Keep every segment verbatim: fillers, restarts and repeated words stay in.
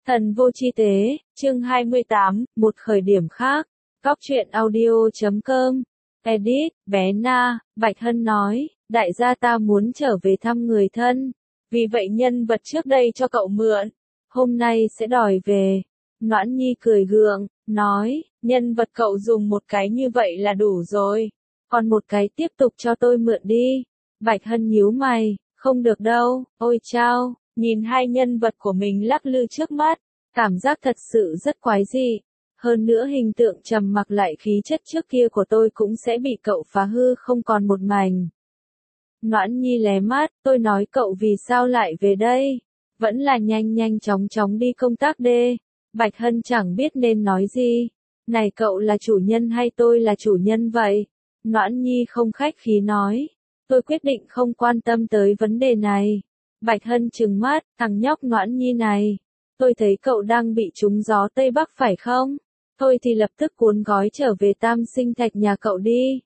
Thần vô chi tế, chương hai mươi tám, một khởi điểm khác. Góc truyện audio chấm com. Edit, bé Na, Bạch Hân nói, đại gia ta muốn trở về thăm người thân. Vì vậy nhân vật trước đây cho cậu mượn. Hôm nay sẽ đòi về. Noãn Nhi cười gượng, nói, nhân vật cậu dùng một cái như vậy là đủ rồi. Còn một cái tiếp tục cho tôi mượn đi. Bạch Hân nhíu mày, không được đâu, ôi chao. Nhìn hai nhân vật của mình lắc lư trước mắt, cảm giác thật sự rất quái dị. Hơn nữa hình tượng trầm mặc lại khí chất trước kia của tôi cũng sẽ bị cậu phá hư không còn một mảnh. Noãn Nhi lé mắt, tôi nói cậu vì sao lại về đây? Vẫn là nhanh nhanh chóng chóng đi công tác đê. Bạch Hân chẳng biết nên nói gì. Này cậu là chủ nhân hay tôi là chủ nhân vậy? Noãn Nhi không khách khí nói. Tôi quyết định không quan tâm tới vấn đề này. Bạch Hân trừng mắt, thằng nhóc Noãn Nhi này. Tôi thấy cậu đang bị trúng gió Tây Bắc phải không? Thôi thì lập tức cuốn gói trở về Tam Sinh Thạch nhà cậu đi.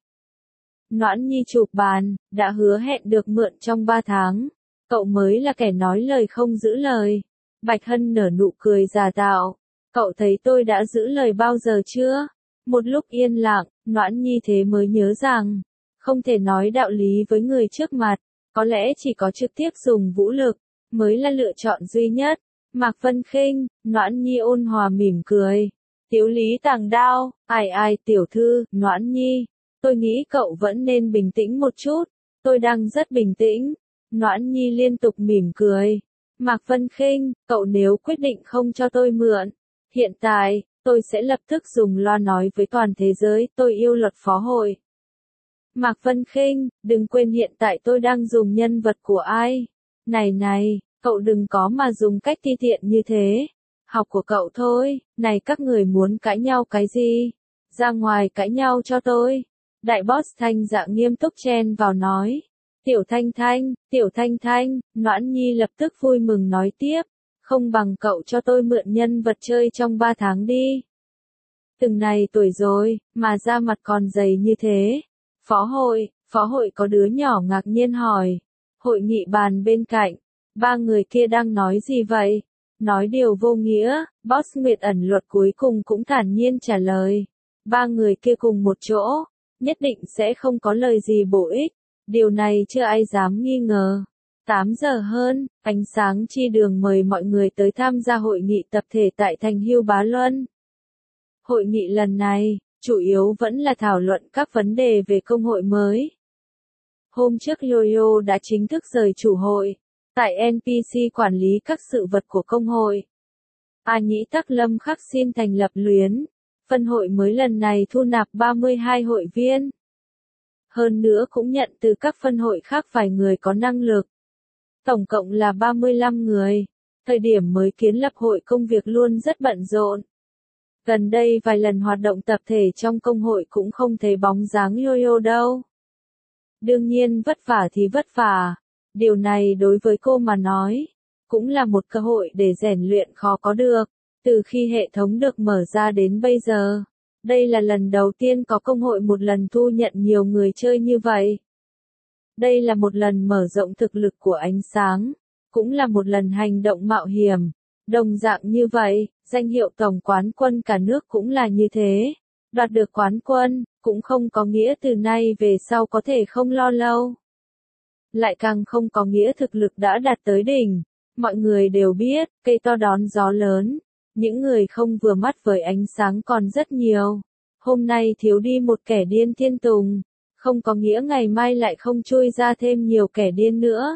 Noãn Nhi chụp bàn, đã hứa hẹn được mượn trong ba tháng. Cậu mới là kẻ nói lời không giữ lời. Bạch Hân nở nụ cười giả tạo. Cậu thấy tôi đã giữ lời bao giờ chưa? Một lúc yên lặng, Noãn Nhi thế mới nhớ rằng, không thể nói đạo lý với người trước mặt. Có lẽ chỉ có trực tiếp dùng vũ lực, mới là lựa chọn duy nhất. Mạc Vân Khinh, Noãn Nhi ôn hòa mỉm cười. Tiếu lý tàng đao, ai ai tiểu thư, Noãn Nhi. Tôi nghĩ cậu vẫn nên bình tĩnh một chút. Tôi đang rất bình tĩnh. Noãn Nhi liên tục mỉm cười. Mạc Vân Khinh, cậu nếu quyết định không cho tôi mượn. Hiện tại, tôi sẽ lập tức dùng loa nói với toàn thế giới tôi yêu luật phó hội. Mạc Vân Khinh, đừng quên hiện tại tôi đang dùng nhân vật của ai. Này này, cậu đừng có mà dùng cách ti tiện như thế. Học của cậu thôi, này các người muốn cãi nhau cái gì? Ra ngoài cãi nhau cho tôi. Đại boss Thanh Dạng nghiêm túc chen vào nói. Tiểu Thanh Thanh, Tiểu Thanh Thanh, Noãn Nhi lập tức vui mừng nói tiếp. Không bằng cậu cho tôi mượn nhân vật chơi trong ba tháng đi. Từng này tuổi rồi, mà da mặt còn dày như thế. Phó hội, phó hội có đứa nhỏ ngạc nhiên hỏi. Hội nghị bàn bên cạnh, ba người kia đang nói gì vậy? Nói điều vô nghĩa, boss Nguyệt ẩn luật cuối cùng cũng thản nhiên trả lời. Ba người kia cùng một chỗ, nhất định sẽ không có lời gì bổ ích. Điều này chưa ai dám nghi ngờ. tám giờ hơn, ánh sáng chi đường mời mọi người tới tham gia hội nghị tập thể tại thành Hưu Bá Luân. Hội nghị lần này, chủ yếu vẫn là thảo luận các vấn đề về công hội mới. Hôm trước Yo-Yo đã chính thức rời chủ hội, tại en pê xê quản lý các sự vật của công hội. A Nhĩ Tắc Lâm khắc xin thành lập luyến. Phân hội mới lần này thu nạp ba mươi hai hội viên. Hơn nữa cũng nhận từ các phân hội khác vài người có năng lực. Tổng cộng là ba mươi lăm người. Thời điểm mới kiến lập hội công việc luôn rất bận rộn. Gần đây vài lần hoạt động tập thể trong công hội cũng không thấy bóng dáng Yo-Yo đâu. Đương nhiên vất vả thì vất vả. Điều này đối với cô mà nói, cũng là một cơ hội để rèn luyện khó có được. Từ khi hệ thống được mở ra đến bây giờ, đây là lần đầu tiên có công hội một lần thu nhận nhiều người chơi như vậy. Đây là một lần mở rộng thực lực của ánh sáng, cũng là một lần hành động mạo hiểm. Đồng dạng như vậy, danh hiệu tổng quán quân cả nước cũng là như thế. Đoạt được quán quân, cũng không có nghĩa từ nay về sau có thể không lo lâu. Lại càng không có nghĩa thực lực đã đạt tới đỉnh. Mọi người đều biết, cây to đón gió lớn. Những người không vừa mắt với ánh sáng còn rất nhiều. Hôm nay thiếu đi một kẻ điên thiên tùng. Không có nghĩa ngày mai lại không chui ra thêm nhiều kẻ điên nữa.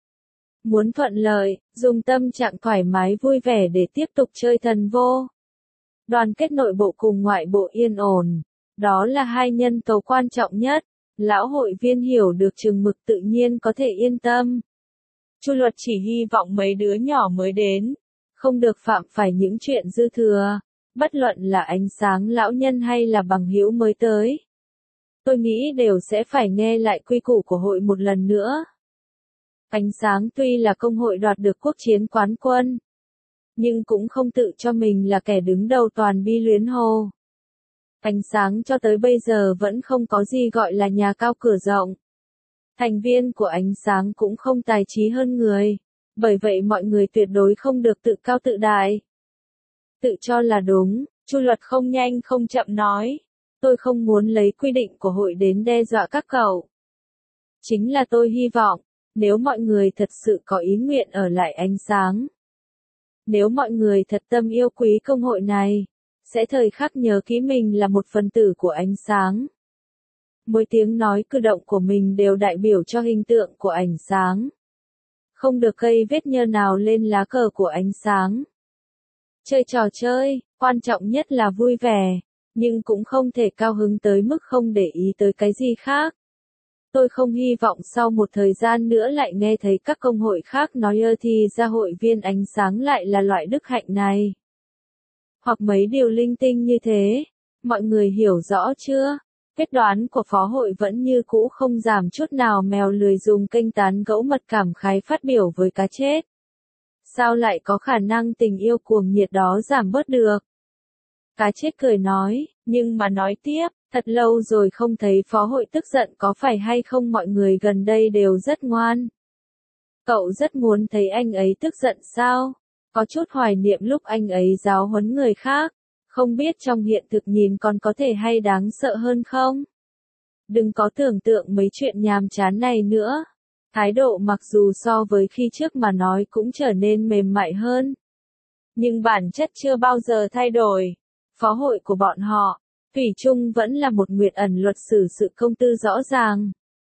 Muốn thuận lợi, dùng tâm trạng thoải mái vui vẻ để tiếp tục chơi thần vô. Đoàn kết nội bộ cùng ngoại bộ yên ổn. Đó là hai nhân tố quan trọng nhất. Lão hội viên hiểu được chừng mực tự nhiên có thể yên tâm. Chu Luật chỉ hy vọng mấy đứa nhỏ mới đến, không được phạm phải những chuyện dư thừa, bất luận là ánh sáng lão nhân hay là bằng hữu mới tới. Tôi nghĩ đều sẽ phải nghe lại quy củ của hội một lần nữa. Ánh sáng tuy là công hội đoạt được quốc chiến quán quân, nhưng cũng không tự cho mình là kẻ đứng đầu toàn bi luyến hồ. Ánh sáng cho tới bây giờ vẫn không có gì gọi là nhà cao cửa rộng. Thành viên của ánh sáng cũng không tài trí hơn người. Bởi vậy mọi người tuyệt đối không được tự cao tự đại. Tự cho là đúng, Chu Luật không nhanh không chậm nói. Tôi không muốn lấy quy định của hội đến đe dọa các cậu. Chính là tôi hy vọng, nếu mọi người thật sự có ý nguyện ở lại ánh sáng. Nếu mọi người thật tâm yêu quý công hội này, sẽ thời khắc nhớ kỹ mình là một phần tử của ánh sáng. Mỗi tiếng nói cử động của mình đều đại biểu cho hình tượng của ánh sáng. Không được gây vết nhơ nào lên lá cờ của ánh sáng. Chơi trò chơi, quan trọng nhất là vui vẻ, nhưng cũng không thể cao hứng tới mức không để ý tới cái gì khác. Tôi không hy vọng sau một thời gian nữa lại nghe thấy các công hội khác nói ơ thì ra hội viên ánh sáng lại là loại đức hạnh này. Hoặc mấy điều linh tinh như thế. Mọi người hiểu rõ chưa? Kết đoán của phó hội vẫn như cũ không giảm chút nào, mèo lười dùng kênh tán gẫu mật cảm khái phát biểu với cá chết. Sao lại có khả năng tình yêu cuồng nhiệt đó giảm bớt được? Cá chết cười nói, nhưng mà nói tiếp, thật lâu rồi không thấy phó hội tức giận, có phải hay không mọi người gần đây đều rất ngoan. Cậu rất muốn thấy anh ấy tức giận sao? Có chút hoài niệm lúc anh ấy giáo huấn người khác. Không biết trong hiện thực nhìn còn có thể hay đáng sợ hơn không? Đừng có tưởng tượng mấy chuyện nhàm chán này nữa. Thái độ mặc dù so với khi trước mà nói cũng trở nên mềm mại hơn. Nhưng bản chất chưa bao giờ thay đổi. Phó hội của bọn họ, thủy chung vẫn là một nguyệt ẩn luật xử sự công tư rõ ràng.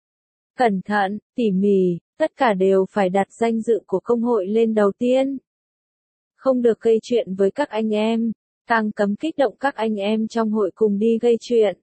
Cẩn thận, tỉ mỉ, tất cả đều phải đặt danh dự của công hội lên đầu tiên. Không được gây chuyện với các anh em. Càng cấm kích động các anh em trong hội cùng đi gây chuyện.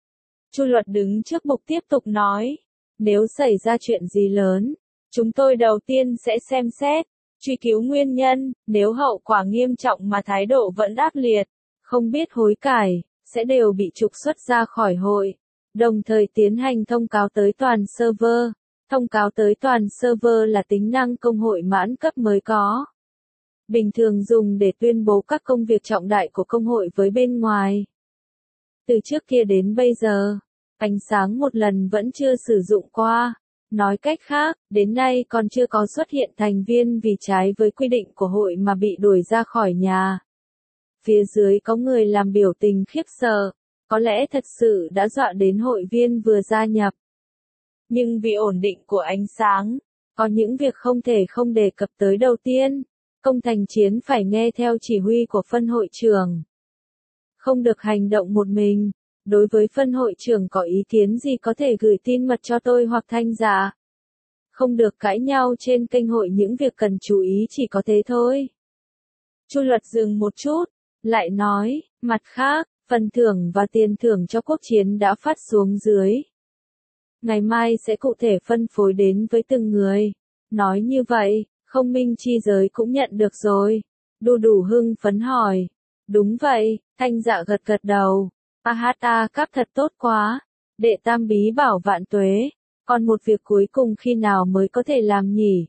Chu Luật đứng trước bục tiếp tục nói, nếu xảy ra chuyện gì lớn, chúng tôi đầu tiên sẽ xem xét, truy cứu nguyên nhân, nếu hậu quả nghiêm trọng mà thái độ vẫn ác liệt, không biết hối cải, sẽ đều bị trục xuất ra khỏi hội, đồng thời tiến hành thông cáo tới toàn server. Thông cáo tới toàn server là tính năng công hội mãn cấp mới có. Bình thường dùng để tuyên bố các công việc trọng đại của công hội với bên ngoài. Từ trước kia đến bây giờ, ánh sáng một lần vẫn chưa sử dụng qua. Nói cách khác, đến nay còn chưa có xuất hiện thành viên vì trái với quy định của hội mà bị đuổi ra khỏi nhà. Phía dưới có người làm biểu tình khiếp sợ, có lẽ thật sự đã dọa đến hội viên vừa gia nhập. Nhưng vì ổn định của ánh sáng, có những việc không thể không đề cập tới đầu tiên. Công thành chiến phải nghe theo chỉ huy của phân hội trưởng. Không được hành động một mình. Đối với phân hội trưởng có ý kiến gì có thể gửi tin mật cho tôi hoặc Thanh Dạ. Không được cãi nhau trên kênh hội, những việc cần chú ý chỉ có thế thôi. Chu Luật dừng một chút, lại nói, mặt khác, phần thưởng và tiền thưởng cho quốc chiến đã phát xuống dưới. Ngày mai sẽ cụ thể phân phối đến với từng người. Nói như vậy, không minh chi giới cũng nhận được rồi. Đu Đủ hưng phấn hỏi. Đúng vậy, Thanh Dạ gật gật đầu. A hát a cáp thật tốt quá. Đệ tam bí bảo vạn tuế. Còn một việc cuối cùng khi nào mới có thể làm nhỉ?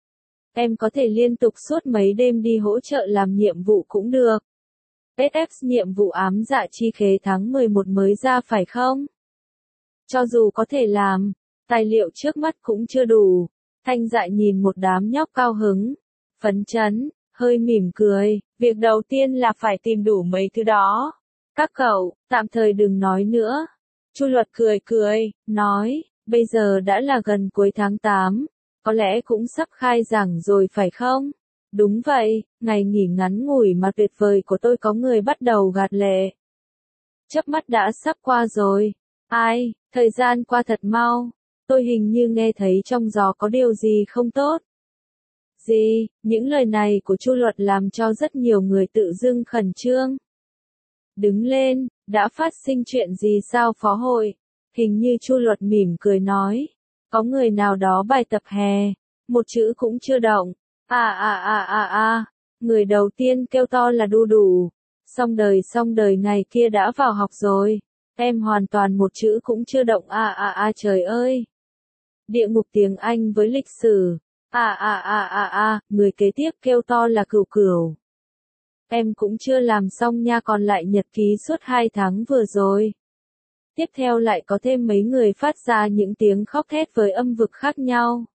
Em có thể liên tục suốt mấy đêm đi hỗ trợ làm nhiệm vụ cũng được. ét ép nhiệm vụ ám dạ chi khế tháng mười một mới ra phải không? Cho dù có thể làm, tài liệu trước mắt cũng chưa đủ. Thanh Dạ nhìn một đám nhóc cao hứng, phấn chấn, hơi mỉm cười, việc đầu tiên là phải tìm đủ mấy thứ đó. Các cậu, tạm thời đừng nói nữa. Chu Luật cười cười, nói, bây giờ đã là gần cuối tháng tám, có lẽ cũng sắp khai giảng rồi phải không? Đúng vậy, ngày nghỉ ngắn ngủi mà tuyệt vời của tôi có người bắt đầu gạt lệ. Chớp mắt đã sắp qua rồi. Ai, thời gian qua thật mau. Tôi hình như nghe thấy trong gió có điều gì không tốt. Gì, những lời này của Chu Luật làm cho rất nhiều người tự dưng khẩn trương. Đứng lên, đã phát sinh chuyện gì sao phó hội? Hình như Chu Luật mỉm cười nói. Có người nào đó bài tập hè, một chữ cũng chưa động. À à à à à, người đầu tiên kêu to là Đu Đủ. Xong đời xong đời ngày kia đã vào học rồi. Em hoàn toàn một chữ cũng chưa động. À à à trời ơi. Địa ngục tiếng Anh với lịch sử. À à à à à, người kế tiếp kêu to là Cửu Cửu. Em cũng chưa làm xong nha, còn lại nhật ký suốt hai tháng vừa rồi. Tiếp theo lại có thêm mấy người phát ra những tiếng khóc thét với âm vực khác nhau.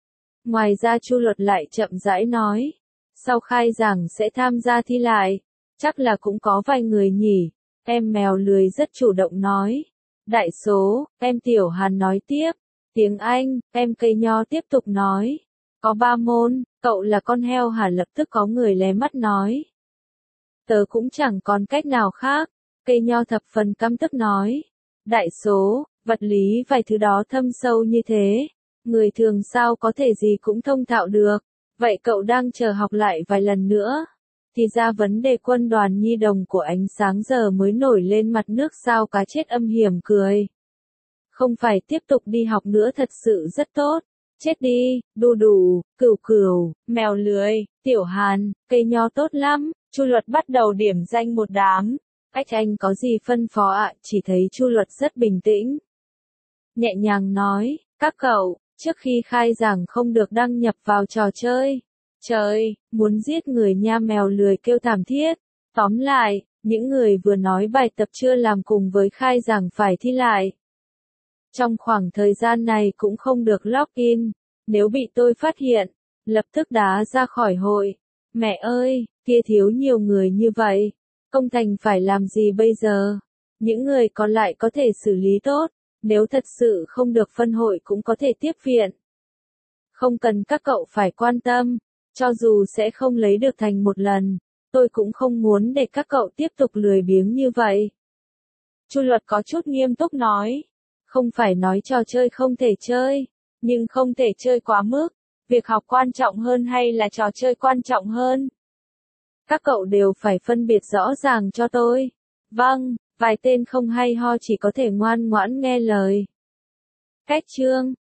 Ngoài ra Chu Luật lại chậm rãi nói, sau khai giảng sẽ tham gia thi lại. Chắc là cũng có vài người nhỉ. Em mèo lười rất chủ động nói. Đại số, em Tiểu Hàn nói tiếp. Tiếng Anh, em Cây Nho tiếp tục nói. Có ba môn, cậu là con heo hả? Lập tức có người lé mắt nói. Tớ cũng chẳng còn cách nào khác. Cây Nho thập phần căm tức nói. Đại số, vật lý vài thứ đó thâm sâu như thế. Người thường sao có thể gì cũng thông thạo được. Vậy cậu đang chờ học lại vài lần nữa. Thì ra vấn đề quân đoàn nhi đồng của ánh sáng giờ mới nổi lên mặt nước sao? Cá chết âm hiểm cười. Không phải tiếp tục đi học nữa thật sự rất tốt. Chết đi, đu đủ, cừu cừu, mèo lười, Tiểu Hàn, Cây Nho tốt lắm. Chu Luật bắt đầu điểm danh một đám. Ách anh có gì phân phó ạ? Chỉ thấy Chu Luật rất bình tĩnh. Nhẹ nhàng nói, các cậu, trước khi khai giảng không được đăng nhập vào trò chơi. Trời, muốn giết người nha, mèo lười kêu thảm thiết. Tóm lại, những người vừa nói bài tập chưa làm cùng với khai giảng phải thi lại. Trong khoảng thời gian này cũng không được login, nếu bị tôi phát hiện, lập tức đá ra khỏi hội. Mẹ ơi, kia thiếu nhiều người như vậy, công thành phải làm gì bây giờ? Những người còn lại có thể xử lý tốt, nếu thật sự không được phân hội cũng có thể tiếp viện. Không cần các cậu phải quan tâm, cho dù sẽ không lấy được thành một lần, tôi cũng không muốn để các cậu tiếp tục lười biếng như vậy. Chu Luật có chút nghiêm túc nói. Không phải nói trò chơi không thể chơi, nhưng không thể chơi quá mức. Việc học quan trọng hơn hay là trò chơi quan trọng hơn? Các cậu đều phải phân biệt rõ ràng cho tôi. Vâng, vài tên không hay ho chỉ có thể ngoan ngoãn nghe lời. Cách chương